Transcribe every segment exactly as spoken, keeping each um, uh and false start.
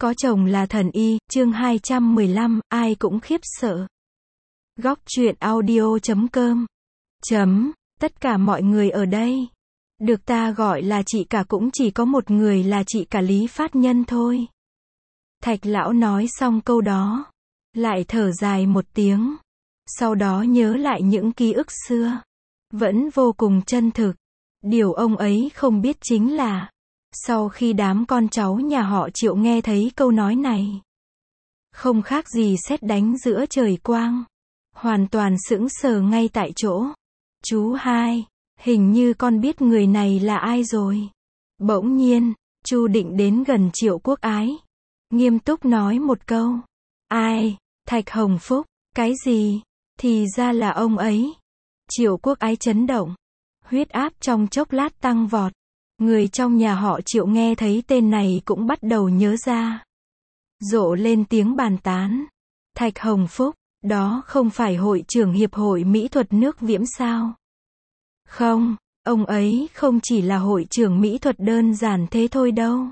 Có chồng là thần y, chương hai trăm mười lăm, ai cũng khiếp sợ. Góc truyện audio chấm com. Chấm, tất cả mọi người ở đây. Được ta gọi là chị cả cũng chỉ có một người là chị cả Lý Phát Nhân thôi. Thạch lão nói xong câu đó. Lại thở dài một tiếng. Sau đó nhớ lại những ký ức xưa. Vẫn vô cùng chân thực. Điều ông ấy không biết chính là sau khi đám con cháu nhà họ Triệu nghe thấy câu nói này, không khác gì sét đánh giữa trời quang. Hoàn toàn sững sờ ngay tại chỗ. Chú hai, hình như con biết người này là ai rồi. Bỗng nhiên, Chu Định đến gần Triệu Quốc Ái. Nghiêm túc nói một câu. Ai? Thạch Hồng Phúc. Cái gì? Thì ra là ông ấy. Triệu Quốc Ái chấn động. Huyết áp trong chốc lát tăng vọt. Người trong nhà họ Triệu nghe thấy tên này cũng bắt đầu nhớ ra. Rộ lên tiếng bàn tán. Thạch Hồng Phúc, đó không phải hội trưởng Hiệp hội Mỹ thuật nước Viễn sao? Không, ông ấy không chỉ là hội trưởng mỹ thuật đơn giản thế thôi đâu.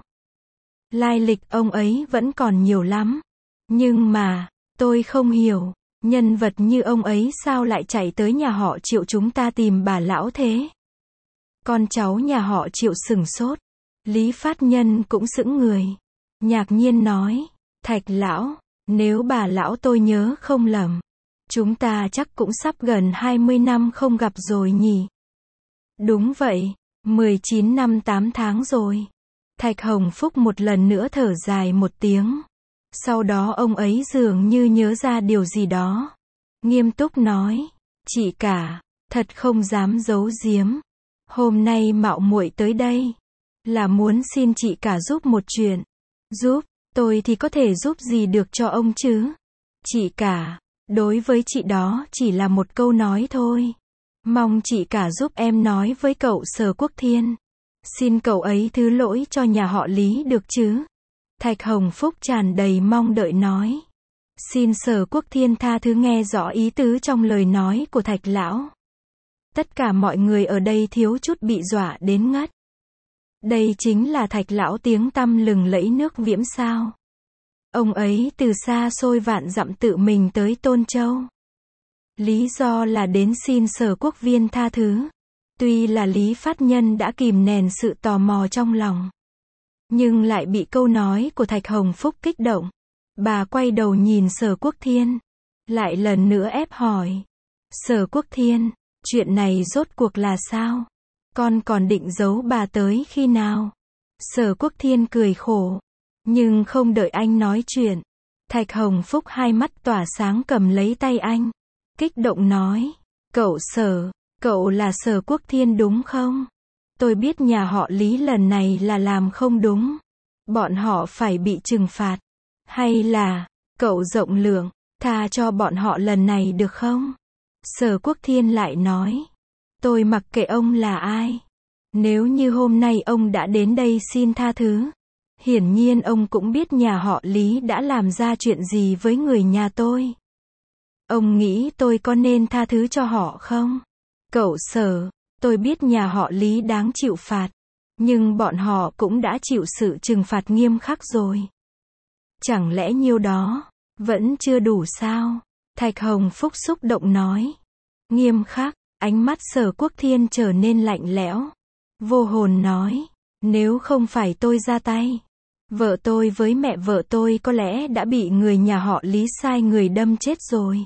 Lai lịch ông ấy vẫn còn nhiều lắm. Nhưng mà, tôi không hiểu, nhân vật như ông ấy sao lại chạy tới nhà họ Triệu chúng ta tìm bà lão thế? Con cháu nhà họ Triệu sửng sốt. Lý Phát Nhân cũng sững người. Ngạc nhiên nói, Thạch lão, nếu bà lão tôi nhớ không lầm, chúng ta chắc cũng sắp gần hai mươi năm không gặp rồi nhỉ? Đúng vậy, mười chín năm tám tháng rồi. Thạch Hồng Phúc một lần nữa thở dài một tiếng. Sau đó ông ấy dường như nhớ ra điều gì đó. Nghiêm túc nói, chị cả, thật không dám giấu giếm. Hôm nay mạo muội tới đây, là muốn xin chị cả giúp một chuyện. Giúp, tôi thì có thể giúp gì được cho ông chứ? Chị cả, đối với chị đó chỉ là một câu nói thôi. Mong chị cả giúp em nói với cậu Sở Quốc Thiên. Xin cậu ấy thứ lỗi cho nhà họ Lý được chứ? Thạch Hồng Phúc tràn đầy mong đợi nói. Xin Sở Quốc Thiên tha thứ nghe rõ ý tứ trong lời nói của Thạch lão. Tất cả mọi người ở đây thiếu chút bị dọa đến ngất. Đây chính là Thạch lão tiếng tăm lừng lẫy nước Viễn sao? Ông ấy từ xa xôi vạn dặm tự mình tới Tôn Châu. Lý do là đến xin Sở Quốc Viên tha thứ. Tuy là Lý Phát Nhân đã kìm nén sự tò mò trong lòng, nhưng lại bị câu nói của Thạch Hồng Phúc kích động. Bà quay đầu nhìn Sở Quốc Thiên, lại lần nữa ép hỏi. Sở Quốc Thiên, chuyện này rốt cuộc là sao? Con còn định giấu bà tới khi nào? Sở Quốc Thiên cười khổ. Nhưng không đợi anh nói chuyện, Thạch Hồng Phúc hai mắt tỏa sáng cầm lấy tay anh. Kích động nói. Cậu Sở, cậu là Sở Quốc Thiên đúng không? Tôi biết nhà họ Lý lần này là làm không đúng. Bọn họ phải bị trừng phạt. Hay là, cậu rộng lượng, tha cho bọn họ lần này được không? Sở Quốc Thiên lại nói. Tôi mặc kệ ông là ai. Nếu như hôm nay ông đã đến đây xin tha thứ, hiển nhiên ông cũng biết nhà họ Lý đã làm ra chuyện gì với người nhà tôi. Ông nghĩ tôi có nên tha thứ cho họ không? Cậu Sở, tôi biết nhà họ Lý đáng chịu phạt, nhưng bọn họ cũng đã chịu sự trừng phạt nghiêm khắc rồi. Chẳng lẽ nhiêu đó vẫn chưa đủ sao? Thạch Hồng Phúc xúc động nói. Nghiêm khắc, ánh mắt Sở Quốc Thiên trở nên lạnh lẽo. Vô hồn nói, nếu không phải tôi ra tay, vợ tôi với mẹ vợ tôi có lẽ đã bị người nhà họ Lý sai người đâm chết rồi.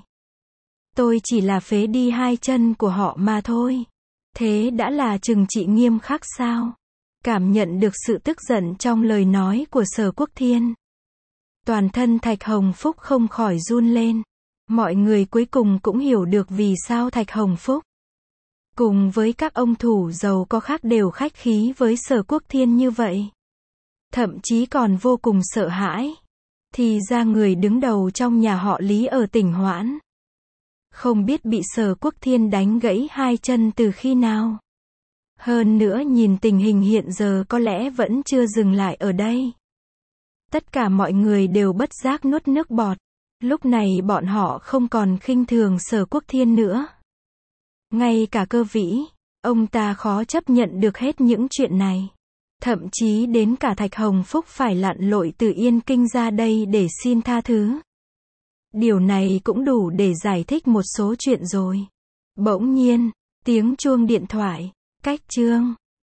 Tôi chỉ là phế đi hai chân của họ mà thôi. Thế đã là trừng trị nghiêm khắc sao? Cảm nhận được sự tức giận trong lời nói của Sở Quốc Thiên. Toàn thân Thạch Hồng Phúc không khỏi run lên. Mọi người cuối cùng cũng hiểu được vì sao Thạch Hồng Phúc cùng với các ông thủ giàu có khác đều khách khí với Sở Quốc Thiên như vậy. Thậm chí còn vô cùng sợ hãi. Thì ra người đứng đầu trong nhà họ Lý ở tỉnh Hoãn, không biết bị Sở Quốc Thiên đánh gãy hai chân từ khi nào. Hơn nữa nhìn tình hình hiện giờ có lẽ vẫn chưa dừng lại ở đây. Tất cả mọi người đều bất giác nuốt nước bọt. Lúc này bọn họ không còn khinh thường Sở Quốc Thiên nữa. Ngay cả Cơ Vĩ, ông ta khó chấp nhận được hết những chuyện này. Thậm chí đến cả Thạch Hồng Phúc phải lặn lội từ Yên Kinh ra đây để xin tha thứ. Điều này cũng đủ để giải thích một số chuyện rồi. Bỗng nhiên, tiếng chuông điện thoại. Cách chương